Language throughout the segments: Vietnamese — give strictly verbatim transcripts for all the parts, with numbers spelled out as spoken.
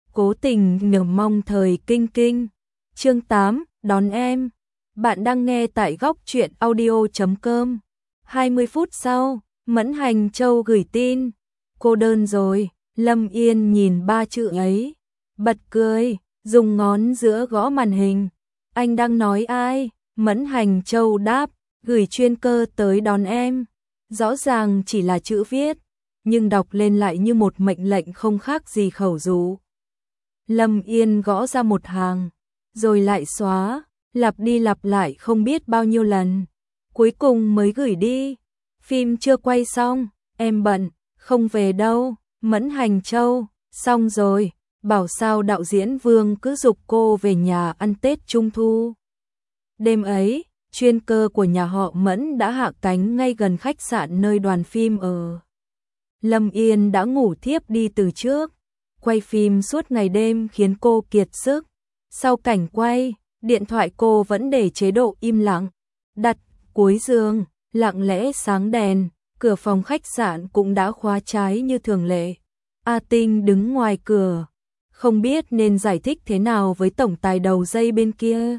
Cố tình nhờ mong thời kinh kinh. Chương tám, đón em. Bạn đang nghe tại góc truyện audio chấm com. hai mươi phút sau, Mẫn Hành Châu gửi tin. Cô đơn rồi, Lâm Yên nhìn ba chữ ấy. Bật cười, dùng ngón giữa gõ màn hình. Anh đang nói ai? Mẫn Hành Châu đáp, gửi chuyên cơ tới đón em. Rõ ràng chỉ là chữ viết, nhưng đọc lên lại như một mệnh lệnh không khác gì khẩu dụ. Lâm Yên gõ ra một hàng, rồi lại xóa, lặp đi lặp lại không biết bao nhiêu lần. Cuối cùng mới gửi đi. Phim chưa quay xong, em bận, không về đâu. Mẫn Hành Châu, xong rồi, bảo sao đạo diễn Vương cứ giục cô về nhà ăn Tết Trung Thu. Đêm ấy, chuyên cơ của nhà họ Mẫn đã hạ cánh ngay gần khách sạn nơi đoàn phim ở. Lâm Yên đã ngủ thiếp đi từ trước. Quay phim suốt ngày đêm khiến cô kiệt sức. Sau cảnh quay, điện thoại cô vẫn để chế độ im lặng, đặt cuối giường, lặng lẽ sáng đèn, cửa phòng khách sạn cũng đã khóa trái như thường lệ. A Tinh đứng ngoài cửa, không biết nên giải thích thế nào với tổng tài đầu dây bên kia.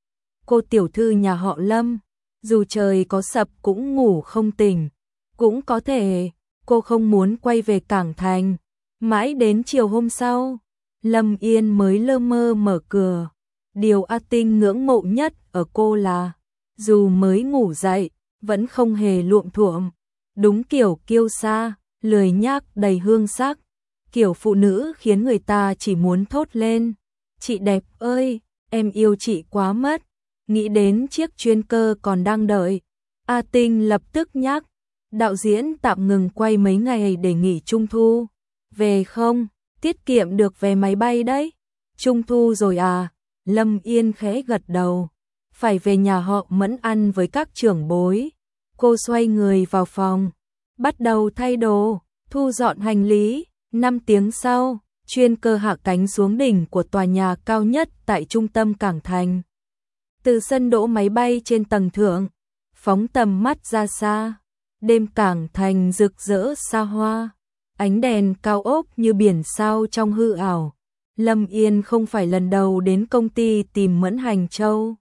Cô tiểu thư nhà họ Lâm, dù trời có sập cũng ngủ không tỉnh, cũng có thể cô không muốn quay về Cảng Thành. Mãi đến chiều hôm sau, Lâm Yên mới lơ mơ mở cửa. Điều A Tinh ngưỡng mộ nhất ở cô là, dù mới ngủ dậy, vẫn không hề luộm thuộm. Đúng kiểu kiêu sa, lười nhác đầy hương sắc. Kiểu phụ nữ khiến người ta chỉ muốn thốt lên, chị đẹp ơi, em yêu chị quá mất. Nghĩ đến chiếc chuyên cơ còn đang đợi, A Tinh lập tức nhắc, đạo diễn tạm ngừng quay mấy ngày để nghỉ Trung Thu. Về không, tiết kiệm được vé máy bay đấy. Trung Thu rồi à? Lâm Yên khẽ gật đầu. Phải về nhà họ Mẫn ăn với các trưởng bối. Cô xoay người vào phòng, bắt đầu thay đồ, thu dọn hành lý. Năm tiếng sau, chuyên cơ hạ cánh xuống đỉnh của tòa nhà cao nhất tại trung tâm Cảng Thành. Từ sân đỗ máy bay trên tầng thượng, phóng tầm mắt ra xa, đêm Cảng Thành rực rỡ xa hoa. Ánh đèn cao ốc như biển sao trong hư ảo. Lâm Yên không phải lần đầu đến công ty tìm Mẫn Hành Châu.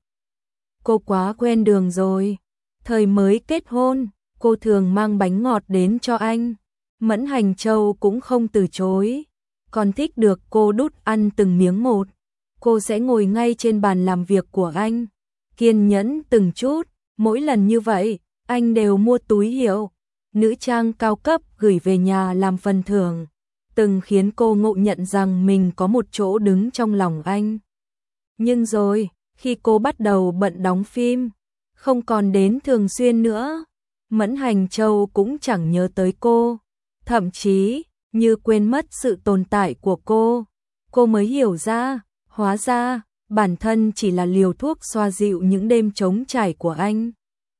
Cô quá quen đường rồi. Thời mới kết hôn, cô thường mang bánh ngọt đến cho anh. Mẫn Hành Châu cũng không từ chối. Còn thích được cô đút ăn từng miếng một. Cô sẽ ngồi ngay trên bàn làm việc của anh, kiên nhẫn từng chút. Mỗi lần như vậy, anh đều mua túi hiệu nữ trang cao cấp gửi về nhà làm phần thưởng, từng khiến cô ngộ nhận rằng mình có một chỗ đứng trong lòng anh. Nhưng rồi, khi cô bắt đầu bận đóng phim, không còn đến thường xuyên nữa, Mẫn Hành Châu cũng chẳng nhớ tới cô, thậm chí như quên mất sự tồn tại của cô. Cô mới hiểu ra, hóa ra, bản thân chỉ là liều thuốc xoa dịu những đêm trống trải của anh.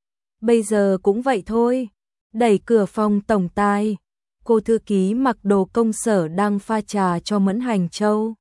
Bây giờ cũng vậy thôi. Đẩy cửa phòng tổng tài, cô thư ký mặc đồ công sở đang pha trà cho Mẫn Hành Châu.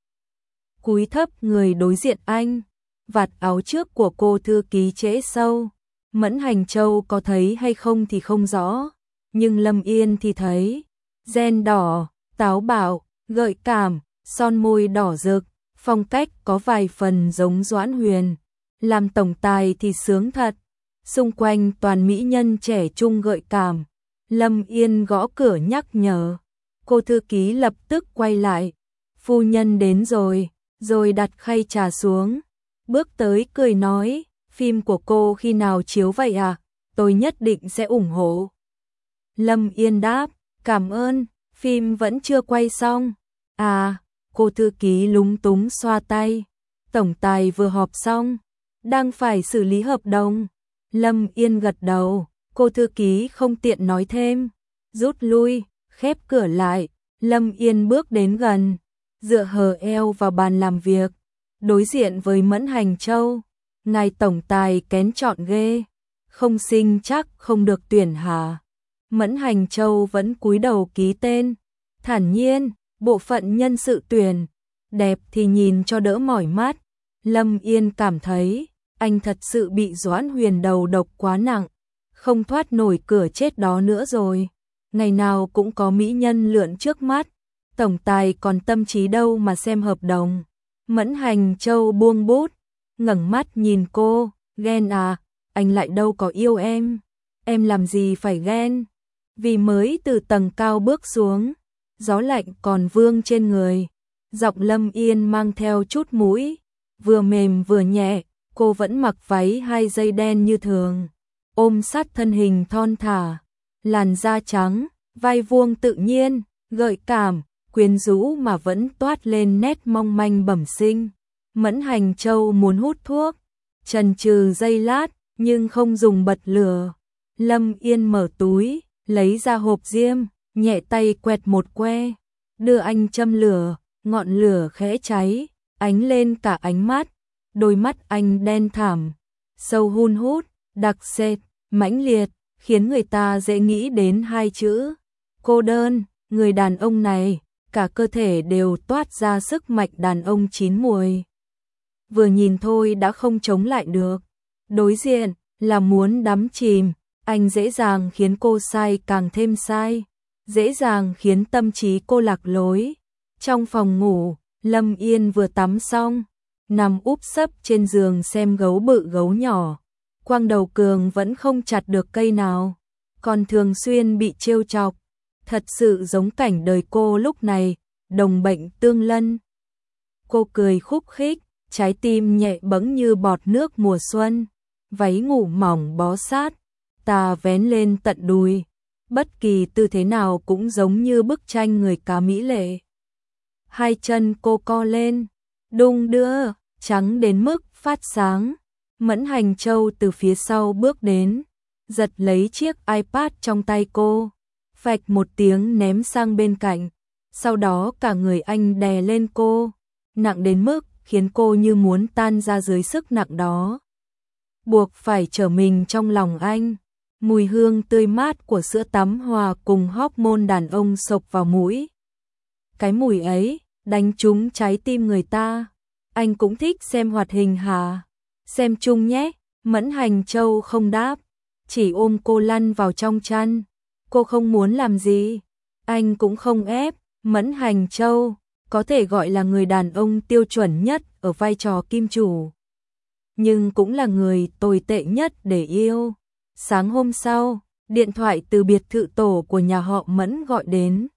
Cúi thấp người đối diện anh, vạt áo trước của cô thư ký trễ sâu. Mẫn Hành Châu có thấy hay không thì không rõ, nhưng Lâm Yên thì thấy. Ren đỏ, táo bạo, gợi cảm, son môi đỏ rực, phong cách có vài phần giống Doãn Huyền. Làm tổng tài thì sướng thật. Xung quanh toàn mỹ nhân trẻ trung gợi cảm. Lâm Yên gõ cửa nhắc nhở. Cô thư ký lập tức quay lại. Phu nhân đến rồi, rồi đặt khay trà xuống. Bước tới cười nói, phim của cô khi nào chiếu vậy à? Tôi nhất định sẽ ủng hộ. Lâm Yên đáp, cảm ơn, phim vẫn chưa quay xong. À, cô thư ký lúng túng xoa tay. Tổng tài vừa họp xong, đang phải xử lý hợp đồng. Lâm Yên gật đầu, cô thư ký không tiện nói thêm, rút lui, khép cửa lại. Lâm Yên bước đến gần, dựa hờ eo vào bàn làm việc, đối diện với Mẫn Hành Châu. Ngài tổng tài kén chọn ghê, không sinh chắc không được tuyển hả? Mẫn Hành Châu vẫn cúi đầu ký tên, thản nhiên, bộ phận nhân sự tuyển, đẹp thì nhìn cho đỡ mỏi mắt. Lâm Yên cảm thấy anh thật sự bị Doãn Huyền đầu độc quá nặng, không thoát nổi cửa chết đó nữa rồi. Ngày nào cũng có mỹ nhân lượn trước mắt, tổng tài còn tâm trí đâu mà xem hợp đồng. Mẫn Hành Châu buông bút, ngẩng mắt nhìn cô, ghen à, anh lại đâu có yêu em, em làm gì phải ghen, vì mới từ tầng cao bước xuống, gió lạnh còn vương trên người, giọng Lâm Yên mang theo chút mũi, vừa mềm vừa nhẹ, cô vẫn mặc váy hai dây đen như thường, ôm sát thân hình thon thả, làn da trắng, vai vuông tự nhiên, gợi cảm, quyến rũ mà vẫn toát lên nét mong manh bẩm sinh. Mẫn Hành Châu muốn hút thuốc, chần chừ giây lát, nhưng không dùng bật lửa. Lâm Yên mở túi, lấy ra hộp diêm, nhẹ tay quẹt một que, đưa anh châm lửa, ngọn lửa khẽ cháy, ánh lên cả ánh mắt, đôi mắt anh đen thẳm, sâu hun hút, đặc sệt, mãnh liệt, khiến người ta dễ nghĩ đến hai chữ cô đơn. Người đàn ông này, cả cơ thể đều toát ra sức mạnh đàn ông chín muồi. Vừa nhìn thôi đã không chống lại được. Đối diện là muốn đắm chìm, anh dễ dàng khiến cô sai càng thêm sai, dễ dàng khiến tâm trí cô lạc lối. Trong phòng ngủ, Lâm Yên vừa tắm xong, nằm úp sấp trên giường xem gấu bự gấu nhỏ. Quang đầu cường vẫn không chặt được cây nào, còn thường xuyên bị trêu chọc. Thật sự giống cảnh đời cô lúc này, đồng bệnh tương lân. Cô cười khúc khích, trái tim nhẹ bẫng như bọt nước mùa xuân, váy ngủ mỏng bó sát, tà vén lên tận đùi, bất kỳ tư thế nào cũng giống như bức tranh người cá mỹ lệ. Hai chân cô co lên, đung đưa, trắng đến mức phát sáng. Mẫn Hành Châu từ phía sau bước đến, giật lấy chiếc iPad trong tay cô, phạch một tiếng ném sang bên cạnh, sau đó cả người anh đè lên cô, nặng đến mức khiến cô như muốn tan ra dưới sức nặng đó. Buộc phải trở mình trong lòng anh, mùi hương tươi mát của sữa tắm hòa cùng hormone đàn ông xộc vào mũi. Cái mùi ấy, đánh trúng trái tim người ta. Anh cũng thích xem hoạt hình hả? Xem chung nhé. Mẫn Hành Châu không đáp, chỉ ôm cô lăn vào trong chăn. Cô không muốn làm gì, anh cũng không ép. Mẫn Hành Châu có thể gọi là người đàn ông tiêu chuẩn nhất ở vai trò kim chủ, nhưng cũng là người tồi tệ nhất để yêu. Sáng hôm sau, điện thoại từ biệt thự tổ của nhà họ Mẫn gọi đến,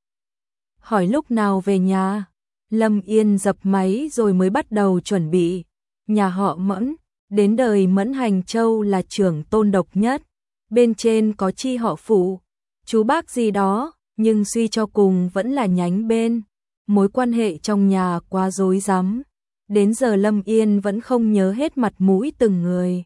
hỏi lúc nào về nhà. Lâm Yên dập máy rồi mới bắt đầu chuẩn bị. Nhà họ Mẫn, đến đời Mẫn Hành Châu là trưởng tôn độc nhất, bên trên có chi họ phụ, chú bác gì đó, nhưng suy cho cùng vẫn là nhánh bên. Mối quan hệ trong nhà quá rối rắm, đến giờ Lâm Yên vẫn không nhớ hết mặt mũi từng người.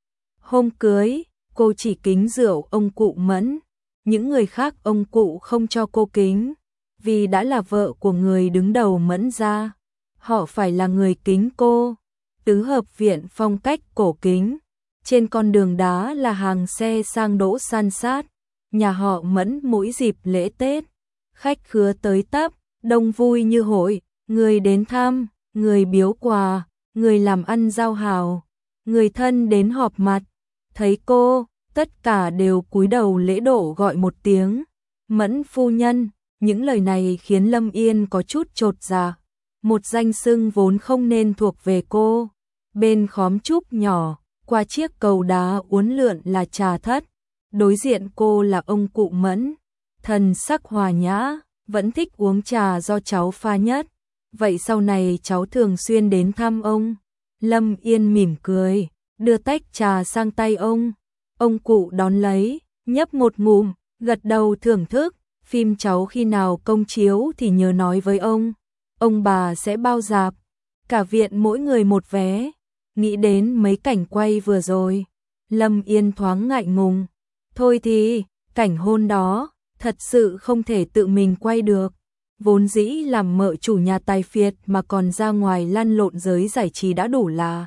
Hôm cưới, cô chỉ kính rượu ông cụ Mẫn, những người khác ông cụ không cho cô kính, vì đã là vợ của người đứng đầu Mẫn gia, họ phải là người kính cô. Tứ hợp viện phong cách cổ kính, trên con đường đá là hàng xe sang đỗ san sát. Nhà họ Mẫn mỗi dịp lễ Tết, khách khứa tới tấp, đông vui như hội, người đến thăm, người biếu quà, người làm ăn giao hảo, người thân đến họp mặt. Thấy cô, tất cả đều cúi đầu lễ độ gọi một tiếng Mẫn phu nhân. Những lời này khiến Lâm Yên có chút chột dạ, một danh xưng vốn không nên thuộc về cô. Bên khóm trúc nhỏ, qua chiếc cầu đá uốn lượn là trà thất, đối diện cô là ông cụ Mẫn, thần sắc hòa nhã, vẫn thích uống trà do cháu pha nhất. Vậy sau này cháu thường xuyên đến thăm ông. Lâm Yên mỉm cười, đưa tách trà sang tay ông. Ông cụ đón lấy, nhấp một ngụm, gật đầu thưởng thức. Phim cháu khi nào công chiếu thì nhớ nói với ông, ông bà sẽ bao rạp, cả viện mỗi người một vé. Nghĩ đến mấy cảnh quay vừa rồi, Lâm Yên thoáng ngại ngùng. Thôi thì, cảnh hôn đó, thật sự không thể tự mình quay được. Vốn dĩ làm mợ chủ nhà tài phiệt mà còn ra ngoài lăn lộn giới giải trí đã đủ là.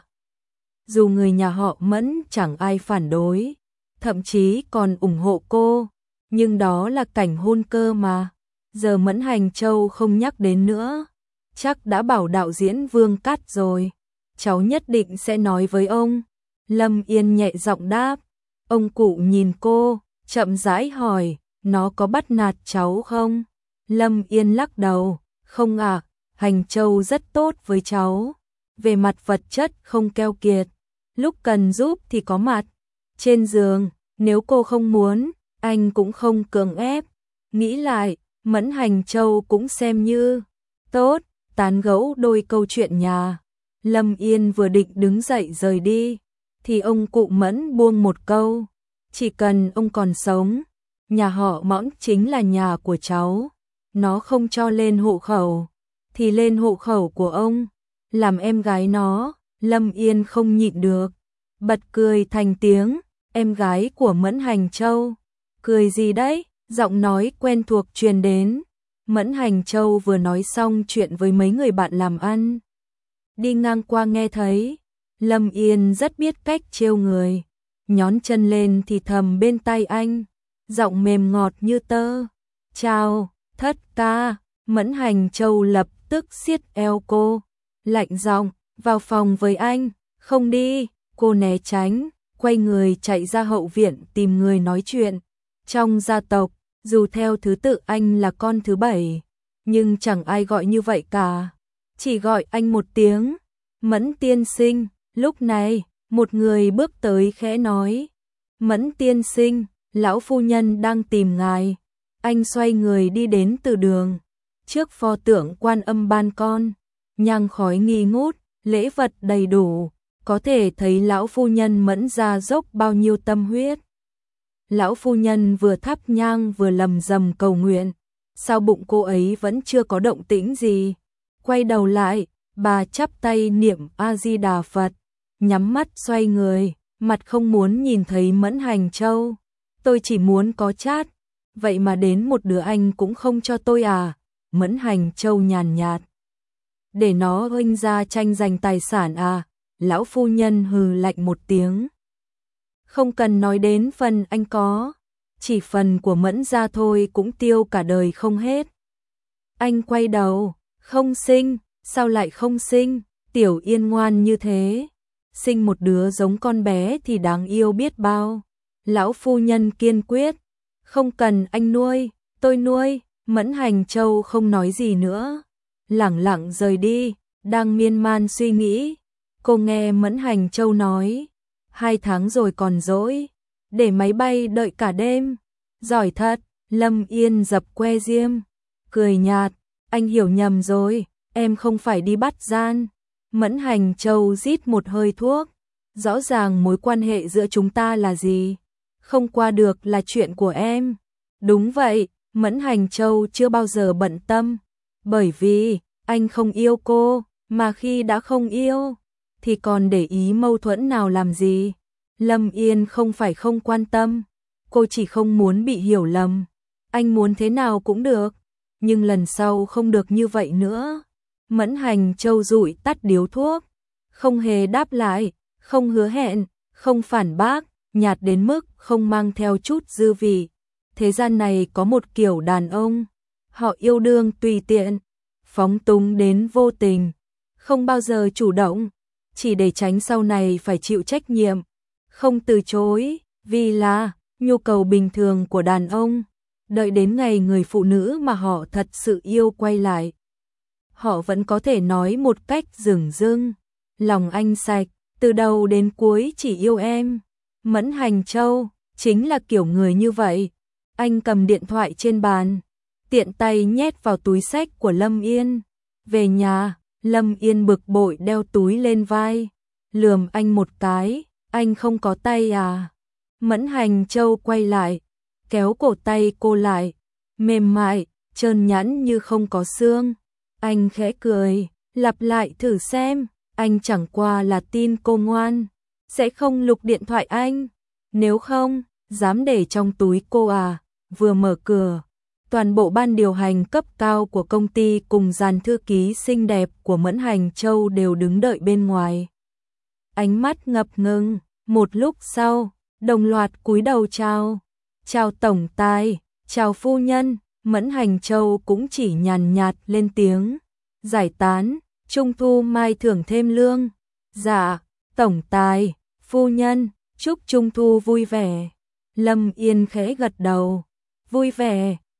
Dù người nhà họ Mẫn chẳng ai phản đối, thậm chí còn ủng hộ cô, nhưng đó là cảnh hôn cơ mà. Giờ Mẫn Hành Châu không nhắc đến nữa, chắc đã bảo đạo diễn Vương cắt rồi. Cháu nhất định sẽ nói với ông. Lâm Yên nhẹ giọng đáp. Ông cụ nhìn cô, chậm rãi hỏi, nó có bắt nạt cháu không? Lâm Yên lắc đầu, Không ạ, Hành Châu rất tốt với cháu. Về mặt vật chất không keo kiệt. Lúc cần giúp thì có mặt. Trên giường, nếu cô không muốn, anh cũng không cưỡng ép. Nghĩ lại, Mẫn Hành Châu cũng xem như tốt, tán gẫu đôi câu chuyện nhà. Lâm Yên vừa định đứng dậy rời đi, thì ông cụ Mẫn buông một câu. Chỉ cần ông còn sống, nhà họ Mẫn chính là nhà của cháu. Nó không cho lên hộ khẩu, thì lên hộ khẩu của ông. Làm em gái nó, Lâm Yên không nhịn được. Bật cười thành tiếng, em gái của Mẫn Hành Châu. Cười gì đấy? Giọng nói quen thuộc truyền đến. Mẫn Hành Châu vừa nói xong chuyện với mấy người bạn làm ăn. Đi ngang qua nghe thấy. Lâm Yên rất biết cách trêu người. Nhón chân lên thì thầm bên tai anh. Giọng mềm ngọt như tơ. Chào, thất ca. Mẫn Hành Châu lập tức siết eo cô. Lạnh giọng, vào phòng với anh. Không đi, cô né tránh. Quay người chạy ra hậu viện tìm người nói chuyện. Trong gia tộc, dù theo thứ tự anh là con thứ bảy, nhưng chẳng ai gọi như vậy cả. Chỉ gọi anh một tiếng, Mẫn tiên sinh. Lúc này, một người bước tới khẽ nói, Mẫn tiên sinh, lão phu nhân đang tìm ngài. Anh xoay người đi đến từ đường, trước pho tượng Quan Âm ban con, nhang khói nghi ngút, lễ vật đầy đủ, có thể thấy lão phu nhân Mẫn ra dốc bao nhiêu tâm huyết. Lão phu nhân vừa thắp nhang vừa lầm rầm cầu nguyện, sao bụng cô ấy vẫn chưa có động tĩnh gì. Quay đầu lại, bà chắp tay niệm A-di-đà Phật, nhắm mắt xoay người, mặt không muốn nhìn thấy Mẫn Hành Châu. Tôi chỉ muốn có chát, vậy mà đến một đứa anh cũng không cho tôi à? Mẫn Hành Châu nhàn nhạt. Để nó huynh ra tranh giành tài sản à? Lão phu nhân hừ lạnh một tiếng. Không cần nói đến phần anh có, chỉ phần của Mẫn ra thôi cũng tiêu cả đời không hết. Anh quay đầu, không sinh, sao lại không sinh? Tiểu Yên ngoan như thế, sinh một đứa giống con bé thì đáng yêu biết bao. Lão phu nhân kiên quyết, không cần anh nuôi, tôi nuôi. Mẫn Hành Châu không nói gì nữa, lẳng lặng rời đi. Đang miên man suy nghĩ, cô nghe Mẫn Hành Châu nói, hai tháng rồi còn dỗi, để máy bay đợi cả đêm. Giỏi thật. Lâm Yên dập que diêm, cười nhạt, anh hiểu nhầm rồi, em không phải đi bắt gian. Mẫn Hành Châu rít một hơi thuốc, rõ ràng mối quan hệ giữa chúng ta là gì, không qua được là chuyện của em. Đúng vậy, Mẫn Hành Châu chưa bao giờ bận tâm, bởi vì anh không yêu cô, mà khi đã không yêu thì còn để ý mâu thuẫn nào làm gì. Lâm Yên không phải không quan tâm, cô chỉ không muốn bị hiểu lầm. Anh muốn thế nào cũng được, nhưng lần sau không được như vậy nữa. Mẫn Hành Châu dụi tắt điếu thuốc, không hề đáp lại, không hứa hẹn, không phản bác, nhạt đến mức không mang theo chút dư vị. Thế gian này có một kiểu đàn ông, họ yêu đương tùy tiện, phóng túng đến vô tình, không bao giờ chủ động, chỉ để tránh sau này phải chịu trách nhiệm, không từ chối, vì là nhu cầu bình thường của đàn ông. Đợi đến ngày người phụ nữ mà họ thật sự yêu quay lại, họ vẫn có thể nói một cách dửng dưng, lòng anh sạch, từ đầu đến cuối chỉ yêu em. Mẫn Hành Châu chính là kiểu người như vậy. Anh cầm điện thoại trên bàn, tiện tay nhét vào túi xách của Lâm Yên. Về nhà, Lâm Yên bực bội đeo túi lên vai, lườm anh một cái, anh không có tay à? Mẫn Hành Châu quay lại, kéo cổ tay cô lại, mềm mại, trơn nhẵn như không có xương. Anh khẽ cười, lặp lại thử xem, anh chẳng qua là tin cô ngoan, sẽ không lục điện thoại anh. Nếu không, dám để trong túi cô à? Vừa mở cửa, toàn bộ ban điều hành cấp cao của công ty cùng dàn thư ký xinh đẹp của Mẫn Hành Châu đều đứng đợi bên ngoài. Ánh mắt ngập ngừng, một lúc sau, đồng loạt cúi đầu chào. Chào tổng tài, chào phu nhân. Mẫn Hành Châu cũng chỉ nhàn nhạt lên tiếng. Giải tán, trung thu mai thưởng thêm lương. Dạ, tổng tài, phu nhân, chúc trung thu vui vẻ. Lâm Yên khẽ gật đầu. Vui vẻ,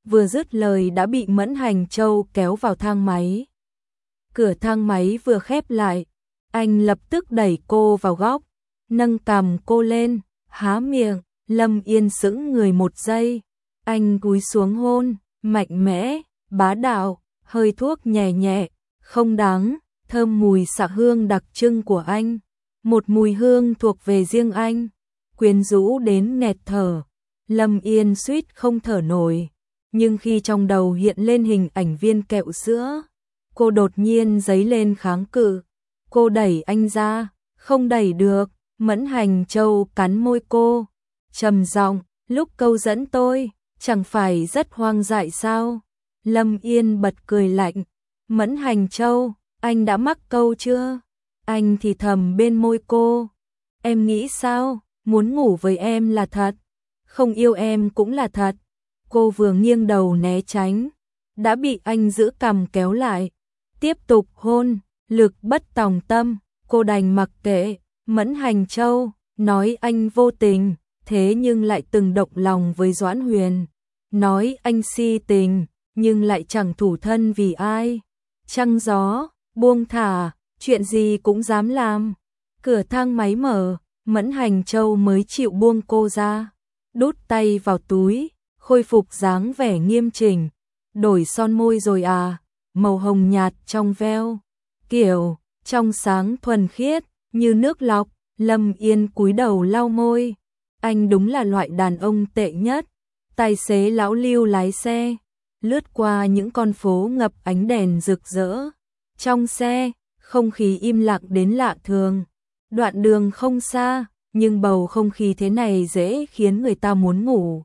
vừa dứt lời đã bị Mẫn Hành Châu kéo vào thang máy. Cửa thang máy vừa khép lại, anh lập tức đẩy cô vào góc, nâng cằm cô lên, há miệng. Lâm Yên sững người một giây, anh cúi xuống hôn, mạnh mẽ, bá đạo, hơi thuốc nhẹ nhẹ, không đáng, thơm mùi xạ hương đặc trưng của anh, một mùi hương thuộc về riêng anh, quyến rũ đến nghẹt thở. Lâm Yên suýt không thở nổi, nhưng khi trong đầu hiện lên hình ảnh viên kẹo sữa, cô đột nhiên giấy lên kháng cự. Cô đẩy anh ra, không đẩy được. Mẫn Hành Châu cắn môi cô, trầm giọng, lúc câu dẫn tôi, chẳng phải rất hoang dại sao? Lâm Yên bật cười lạnh. Mẫn Hành Châu, anh đã mắc câu chưa? Anh thì thầm bên môi cô. Em nghĩ sao? Muốn ngủ với em là thật, không yêu em cũng là thật. Cô vừa nghiêng đầu né tránh, đã bị anh giữ cằm kéo lại. Tiếp tục hôn, lực bất tòng tâm, cô đành mặc kệ. Mẫn Hành Châu nói anh vô tình, thế nhưng lại từng động lòng với Doãn Huyền. Nói anh si tình, nhưng lại chẳng thủ thân vì ai. Trăng gió, buông thả, chuyện gì cũng dám làm. Cửa thang máy mở, Mẫn Hành Châu mới chịu buông cô ra. Đút tay vào túi, khôi phục dáng vẻ nghiêm chỉnh. Đổi son môi rồi à, màu hồng nhạt trong veo. Kiểu, trong sáng thuần khiết, như nước lọc. Lâm Yên cúi đầu lau môi. Anh đúng là loại đàn ông tệ nhất. Tài xế lão Lưu lái xe, lướt qua những con phố ngập ánh đèn rực rỡ. Trong xe, không khí im lặng đến lạ thường. Đoạn đường không xa, nhưng bầu không khí thế này dễ khiến người ta muốn ngủ.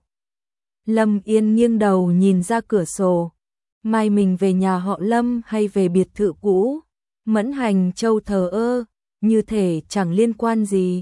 Lâm Yên nghiêng đầu nhìn ra cửa sổ. Mai mình về nhà họ Lâm hay về biệt thự cũ? Mẫn Hành Châu thờ ơ, như thể chẳng liên quan gì.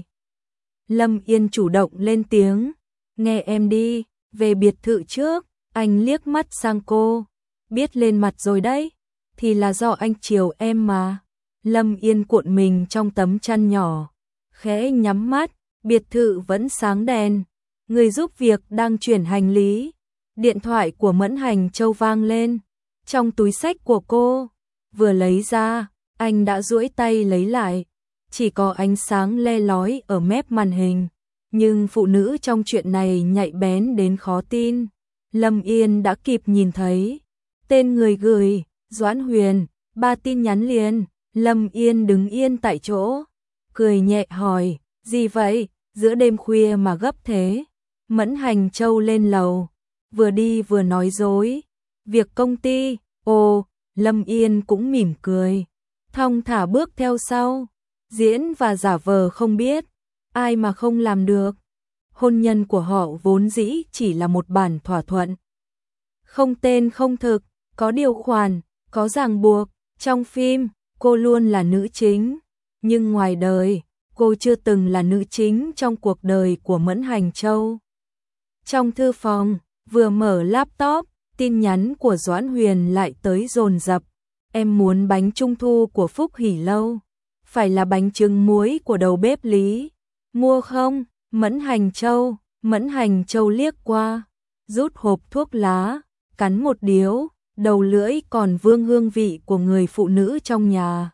Lâm Yên chủ động lên tiếng. Nghe em đi, về biệt thự trước. Anh liếc mắt sang cô. Biết lên mặt rồi đấy, thì là do anh chiều em mà. Lâm Yên cuộn mình trong tấm chăn nhỏ, khẽ nhắm mắt. Biệt thự vẫn sáng đèn. Người giúp việc đang chuyển hành lý. Điện thoại của Mẫn Hành Châu vang lên. Trong túi xách của cô, vừa lấy ra, anh đã duỗi tay lấy lại. Chỉ có ánh sáng le lói ở mép màn hình. Nhưng phụ nữ trong chuyện này nhạy bén đến khó tin. Lâm Yên đã kịp nhìn thấy tên người gửi, Doãn Huyền, ba tin nhắn liền. Lâm Yên đứng yên tại chỗ, cười nhẹ hỏi, gì vậy, giữa đêm khuya mà gấp thế? Mẫn Hành Châu lên lầu, vừa đi vừa nói dối. Việc công ty. Ồ, Lâm Yên cũng mỉm cười, thong thả bước theo sau. Diễn và giả vờ không biết, ai mà không làm được. Hôn nhân của họ vốn dĩ chỉ là một bản thỏa thuận. Không tên không thực, có điều khoản, có ràng buộc. Trong phim, cô luôn là nữ chính, nhưng ngoài đời, cô chưa từng là nữ chính trong cuộc đời của Mẫn Hành Châu. Trong thư phòng, vừa mở laptop, tin nhắn của Doãn Huyền lại tới dồn dập. Em muốn bánh trung thu của Phúc Hỷ Lâu, phải là bánh trứng muối của đầu bếp Lý. Mua không? Mẫn Hành Châu. Mẫn Hành Châu liếc qua, rút hộp thuốc lá, cắn một điếu, đầu lưỡi còn vương hương vị của người phụ nữ trong nhà.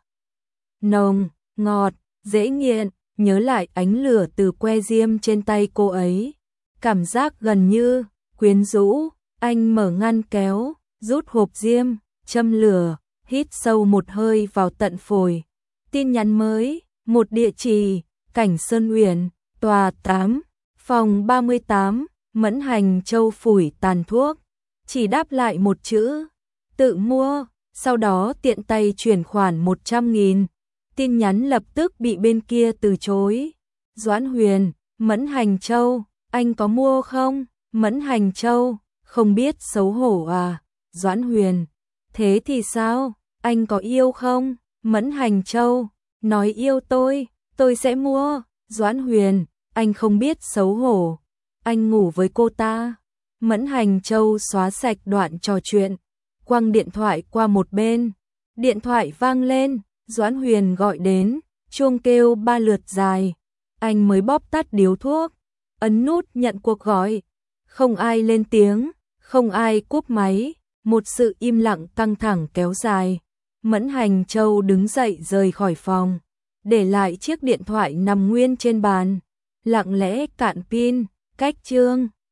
Nồng, ngọt, dễ nghiện, nhớ lại ánh lửa từ que diêm trên tay cô ấy. Cảm giác gần như quyến rũ. Anh mở ngăn kéo, rút hộp diêm, châm lửa, hít sâu một hơi vào tận phổi. Tin nhắn mới, một địa chỉ, Cảnh Sơn Uyển, tòa tám, phòng ba mươi tám. Mẫn Hành Châu phủi tàn thuốc, chỉ đáp lại một chữ, tự mua, sau đó tiện tay chuyển khoản một trăm nghìn. Tin nhắn lập tức bị bên kia từ chối. Doãn Huyền, Mẫn Hành Châu, anh có mua không? Mẫn Hành Châu, không biết xấu hổ à? Doãn Huyền, thế thì sao? Anh có yêu không? Mẫn Hành Châu, nói yêu tôi, tôi sẽ mua. Doãn Huyền, anh không biết xấu hổ, anh ngủ với cô ta. Mẫn Hành Châu xóa sạch đoạn trò chuyện, quăng điện thoại qua một bên. Điện thoại vang lên, Doãn Huyền gọi đến, chuông kêu ba lượt dài. Anh mới bóp tắt điếu thuốc, ấn nút nhận cuộc gọi. Không ai lên tiếng, Không ai cúp máy, một sự im lặng căng thẳng kéo dài. Mẫn Hành Châu đứng dậy rời khỏi phòng, để lại chiếc điện thoại nằm nguyên trên bàn, lặng lẽ cạn pin, cách chương.